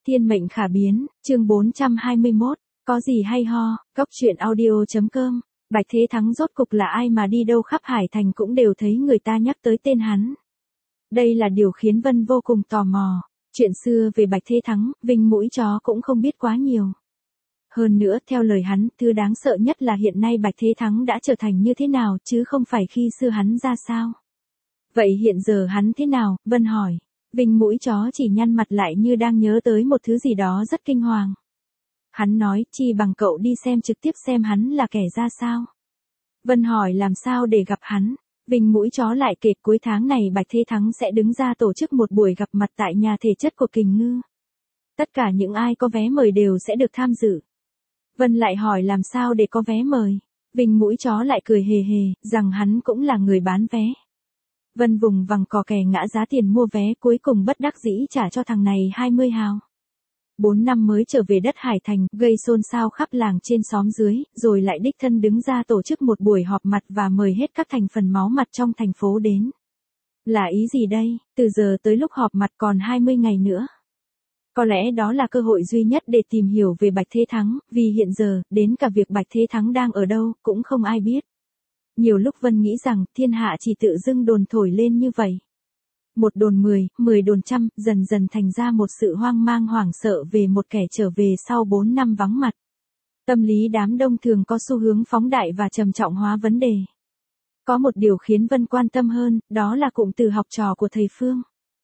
Thiên mệnh khả biến, chương 421, có gì hay ho, góc truyện audio.com, Bạch Thế Thắng rốt cục là ai mà đi đâu khắp Hải Thành cũng đều thấy người ta nhắc tới tên hắn. Đây là điều khiến Vân vô cùng tò mò, chuyện xưa về Bạch Thế Thắng, Vinh mũi chó cũng không biết quá nhiều. Hơn nữa, theo lời hắn, thứ đáng sợ nhất là hiện nay Bạch Thế Thắng đã trở thành như thế nào chứ không phải khi xưa hắn ra sao. Vậy hiện giờ hắn thế nào, Vân hỏi. Vinh mũi chó chỉ nhăn mặt lại như đang nhớ tới một thứ gì đó rất kinh hoàng. Hắn nói, chi bằng cậu đi xem trực tiếp xem hắn là kẻ ra sao. Vân hỏi làm sao để gặp hắn. Vinh mũi chó lại kể cuối tháng này Bạch Thế Thắng sẽ đứng ra tổ chức một buổi gặp mặt tại nhà thể chất của Kình Ngư. Tất cả những ai có vé mời đều sẽ được tham dự. Vân lại hỏi làm sao để có vé mời. Vinh mũi chó lại cười hề hề, rằng hắn cũng là người bán vé. Vân vùng vằng cò kè ngã giá tiền mua vé, cuối cùng bất đắc dĩ trả cho thằng này 20 hào. 4 năm mới trở về đất Hải Thành, gây xôn xao khắp làng trên xóm dưới, rồi lại đích thân đứng ra tổ chức một buổi họp mặt và mời hết các thành phần máu mặt trong thành phố đến. Là ý gì đây? Từ giờ tới lúc họp mặt còn 20 ngày nữa. Có lẽ đó là cơ hội duy nhất để tìm hiểu về Bạch Thế Thắng, vì hiện giờ, đến cả việc Bạch Thế Thắng đang ở đâu, cũng không ai biết. Nhiều lúc Vân nghĩ rằng, thiên hạ chỉ tự dưng đồn thổi lên như vậy. Một đồn 10, 10 đồn trăm, dần dần thành ra một sự hoang mang hoảng sợ về một kẻ trở về sau 4 năm vắng mặt. Tâm lý đám đông thường có xu hướng phóng đại và trầm trọng hóa vấn đề. Có một điều khiến Vân quan tâm hơn, đó là cụm từ học trò của thầy Phương.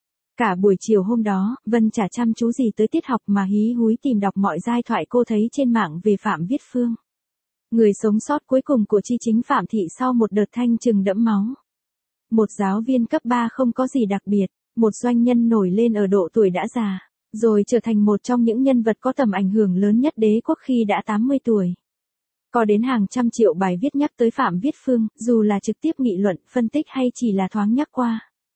Cả buổi chiều hôm đó, Vân chả chăm chú gì tới tiết học mà hí húi tìm đọc mọi giai thoại cô thấy trên mạng về Phạm Viết Phương. Người sống sót cuối cùng của Chi Chính Phạm Thị sau một đợt thanh trừng đẫm máu. Một giáo viên cấp 3 không có gì đặc biệt, một doanh nhân nổi lên ở độ tuổi đã già, rồi trở thành một trong những nhân vật có tầm ảnh hưởng lớn nhất đế quốc khi đã 80 tuổi. Có đến hàng trăm triệu bài viết nhắc tới Phạm Viết Phương, dù là trực tiếp nghị luận, phân tích hay chỉ là thoáng nhắc qua.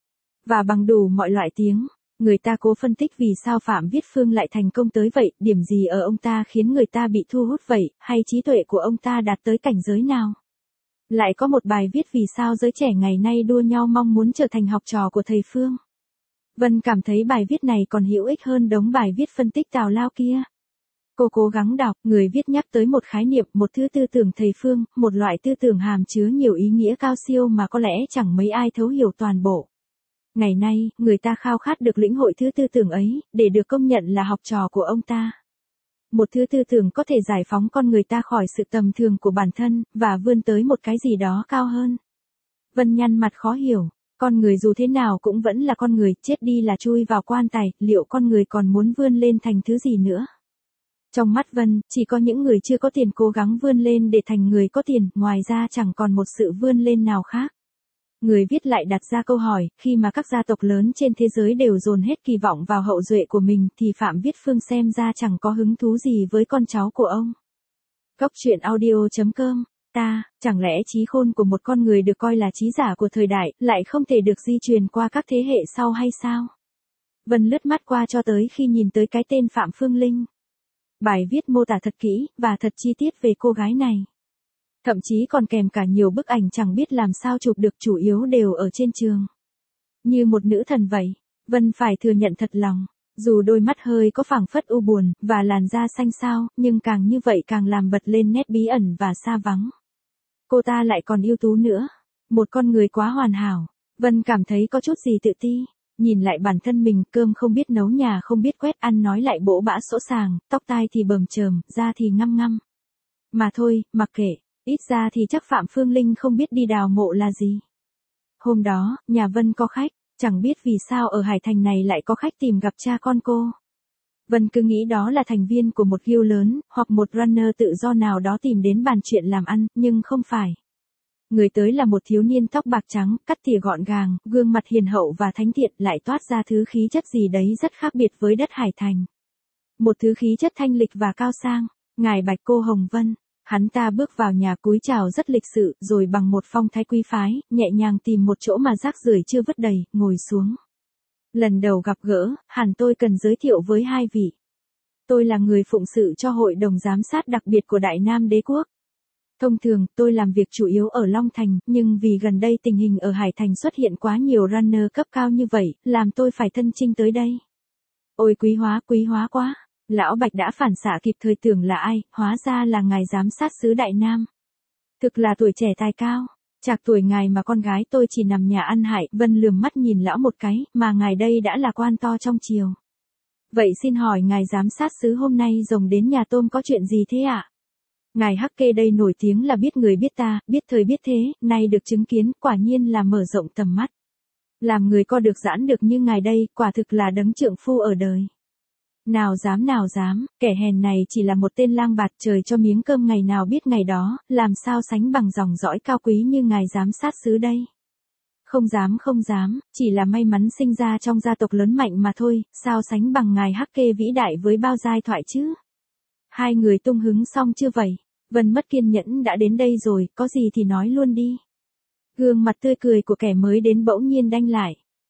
Và bằng đủ mọi loại tiếng, người ta cố phân tích vì sao Phạm Viết Phương lại thành công tới vậy, điểm gì ở ông ta khiến người ta bị thu hút vậy, hay trí tuệ của ông ta đạt tới cảnh giới nào. Lại có một bài viết vì sao giới trẻ ngày nay đua nhau mong muốn trở thành học trò của thầy Phương. Vân cảm thấy bài viết này còn hữu ích hơn đống bài viết phân tích tào lao kia. Cô cố gắng đọc, người viết nhắc tới một khái niệm, một thứ tư tưởng thầy Phương, một loại tư tưởng hàm chứa nhiều ý nghĩa cao siêu mà có lẽ chẳng mấy ai thấu hiểu toàn bộ. Ngày nay, người ta khao khát được lĩnh hội thứ tư tưởng ấy, để được công nhận là học trò của ông ta. Một thứ tư tưởng có thể giải phóng con người ta khỏi sự tầm thường của bản thân, và vươn tới một cái gì đó cao hơn. Vân nhăn mặt khó hiểu, con người dù thế nào cũng vẫn là con người, chết đi là chui vào quan tài, liệu con người còn muốn vươn lên thành thứ gì nữa? Trong mắt Vân, chỉ có những người chưa có tiền cố gắng vươn lên để thành người có tiền, ngoài ra chẳng còn một sự vươn lên nào khác. Người viết lại đặt ra câu hỏi, khi mà các gia tộc lớn trên thế giới đều dồn hết kỳ vọng vào hậu duệ của mình thì Phạm Viết Phương xem ra chẳng có hứng thú gì với con cháu của ông. Góc truyện audio.com, chẳng lẽ trí khôn của một con người được coi là trí giả của thời đại, lại không thể được di truyền qua các thế hệ sau hay sao? Vân lướt mắt qua cho tới khi nhìn tới cái tên Phạm Phương Linh. Bài viết mô tả thật kỹ, và thật chi tiết về cô gái này. Thậm chí còn kèm cả nhiều bức ảnh chẳng biết làm sao chụp được, chủ yếu đều ở trên trường. Như một nữ thần vậy, Vân phải thừa nhận thật lòng, dù đôi mắt hơi có phảng phất u buồn, và làn da xanh xao, nhưng càng như vậy càng làm bật lên nét bí ẩn và xa vắng. Cô ta lại còn ưu tú nữa, một con người quá hoàn hảo, Vân cảm thấy có chút gì tự ti. Nhìn lại bản thân mình, cơm không biết nấu, nhà không biết quét, ăn nói lại bỗ bã sỗ sàng, tóc tai thì bờm chởm, da thì ngăm ngăm. Mà thôi, mặc kệ. Ít ra thì chắc Phạm Phương Linh không biết đi đào mộ là gì. Hôm đó, nhà Vân có khách, chẳng biết vì sao ở Hải Thành này lại có khách tìm gặp cha con cô. Vân cứ nghĩ đó là thành viên của một guild lớn, hoặc một runner tự do nào đó tìm đến bàn chuyện làm ăn, nhưng không phải. Người tới là một thiếu niên tóc bạc trắng, cắt tỉa gọn gàng, gương mặt hiền hậu và thánh thiện, lại toát ra thứ khí chất gì đấy rất khác biệt với đất Hải Thành. Một thứ khí chất thanh lịch và cao sang, ngài Bạch Cô Hồng Vân. Hắn ta bước vào nhà cúi chào rất lịch sự, rồi bằng một phong thái quý phái, nhẹ nhàng tìm một chỗ mà rác rưởi chưa vứt đầy, ngồi xuống. Lần đầu gặp gỡ, hẳn tôi cần giới thiệu với hai vị. Tôi là người phụng sự cho hội đồng giám sát đặc biệt của Đại Nam Đế Quốc. Thông thường, tôi làm việc chủ yếu ở Long Thành, nhưng vì gần đây tình hình ở Hải Thành xuất hiện quá nhiều runner cấp cao như vậy, làm tôi phải thân chinh tới đây. Ôi quý hóa quá. Lão Bạch đã phản xạ kịp thời tưởng là ai, hóa ra là ngài giám sát xứ Đại Nam. Thực là tuổi trẻ tài cao. Chạc tuổi ngài mà con gái tôi chỉ nằm nhà ăn hại. Vân lườm mắt nhìn lão một cái, mà ngài đây đã là quan to trong triều. Vậy xin hỏi ngài giám sát xứ hôm nay rồng đến nhà tôm có chuyện gì thế ạ? Ngài Hắc Kê đây nổi tiếng là biết người biết ta, biết thời biết thế, nay được chứng kiến, quả nhiên là mở rộng tầm mắt. Làm người co được giãn được như ngài đây, quả thực là đấng trượng phu ở đời. Nào dám, kẻ hèn này chỉ là một tên lang bạt, trời cho miếng cơm ngày nào biết ngày đó, làm sao sánh bằng dòng dõi cao quý như ngài giám sát xứ đây. Không dám, chỉ là may mắn sinh ra trong gia tộc lớn mạnh mà thôi, sao sánh bằng ngài Hắc Kê vĩ đại với bao giai thoại chứ. Hai người tung hứng xong chưa vậy? Vân mất kiên nhẫn đã đến đây rồi, có gì thì nói luôn đi. Gương mặt tươi cười của kẻ mới đến bỗng nhiên đanh lại.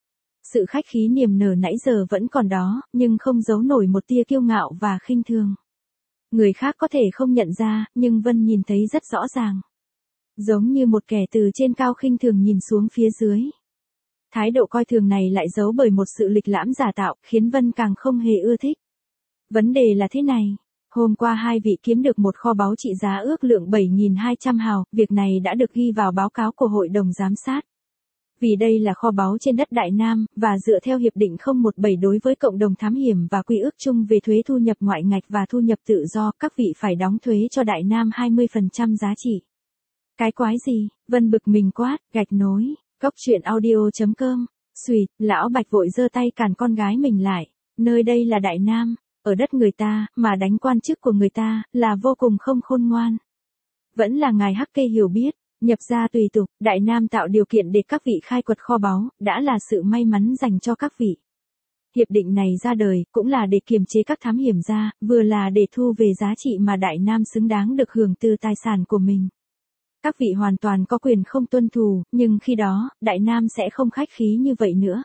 Sự khách khí niềm nở nãy giờ vẫn còn đó, nhưng không giấu nổi một tia kiêu ngạo và khinh thường. Người khác có thể không nhận ra, nhưng Vân nhìn thấy rất rõ ràng. Giống như một kẻ từ trên cao khinh thường nhìn xuống phía dưới. Thái độ coi thường này lại giấu bởi một sự lịch lãm giả tạo, khiến Vân càng không hề ưa thích. Vấn đề là thế này. Hôm qua hai vị kiếm được một kho báu trị giá ước lượng 7.200 hào, việc này đã được ghi vào báo cáo của Hội đồng Giám sát. Vì đây là kho báu trên đất Đại Nam, và dựa theo Hiệp định 017 đối với cộng đồng thám hiểm và quy ước chung về thuế thu nhập ngoại ngạch và thu nhập tự do, các vị phải đóng thuế cho Đại Nam 20% giá trị. Cái quái gì? Vân bực mình quát, gạch nối, coctruyện.audio.com. Xùyt, lão Bạch vội giơ tay cản con gái mình lại. Nơi đây là Đại Nam, ở đất người ta, mà đánh quan chức của người ta, là vô cùng không khôn ngoan. Vẫn là ngài Hắc Kê hiểu biết, nhập gia tùy tục, Đại Nam tạo điều kiện để các vị khai quật kho báu, đã là sự may mắn dành cho các vị. Hiệp định này ra đời, cũng là để kiềm chế các thám hiểm gia, vừa là để thu về giá trị mà Đại Nam xứng đáng được hưởng từ tài sản của mình. Các vị hoàn toàn có quyền không tuân thủ, nhưng khi đó, Đại Nam sẽ không khách khí như vậy nữa.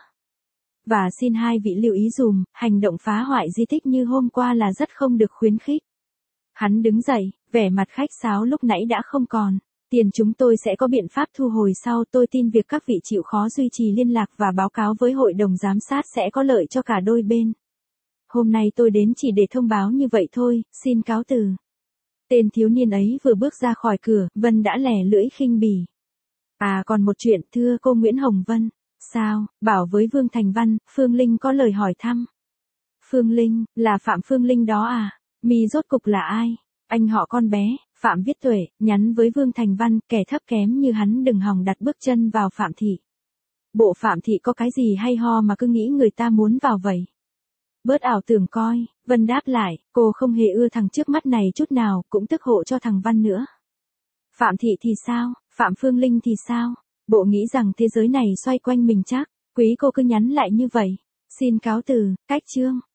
Và xin hai vị lưu ý dùm, hành động phá hoại di tích như hôm qua là rất không được khuyến khích. Hắn đứng dậy, vẻ mặt khách sáo lúc nãy đã không còn. Tiền chúng tôi sẽ có biện pháp thu hồi sau, tôi tin việc các vị chịu khó duy trì liên lạc và báo cáo với Hội đồng Giám sát sẽ có lợi cho cả đôi bên. Hôm nay tôi đến chỉ để thông báo như vậy thôi, xin cáo từ. Tên thiếu niên ấy vừa bước ra khỏi cửa, Vân đã lẻ lưỡi khinh bỉ. À còn một chuyện, thưa cô Nguyễn Hồng Vân. Sao, bảo với Vương Thành Văn, Phương Linh có lời hỏi thăm. Phương Linh, là Phạm Phương Linh đó à? Mi rốt cục là ai? Anh họ con bé, Phạm Viết Tuệ, nhắn với Vương Thành Văn, kẻ thấp kém như hắn đừng hòng đặt bước chân vào Phạm Thị. Bộ Phạm Thị có cái gì hay ho mà cứ nghĩ người ta muốn vào vậy? Bớt ảo tưởng coi, Vân đáp lại, cô không hề ưa thằng trước mắt này chút nào, cũng tức hộ cho thằng Văn nữa. Phạm Thị thì sao, Phạm Phương Linh thì sao? Bộ nghĩ rằng thế giới này xoay quanh mình chắc, quý cô cứ nhắn lại như vậy. Xin cáo từ, cách chương.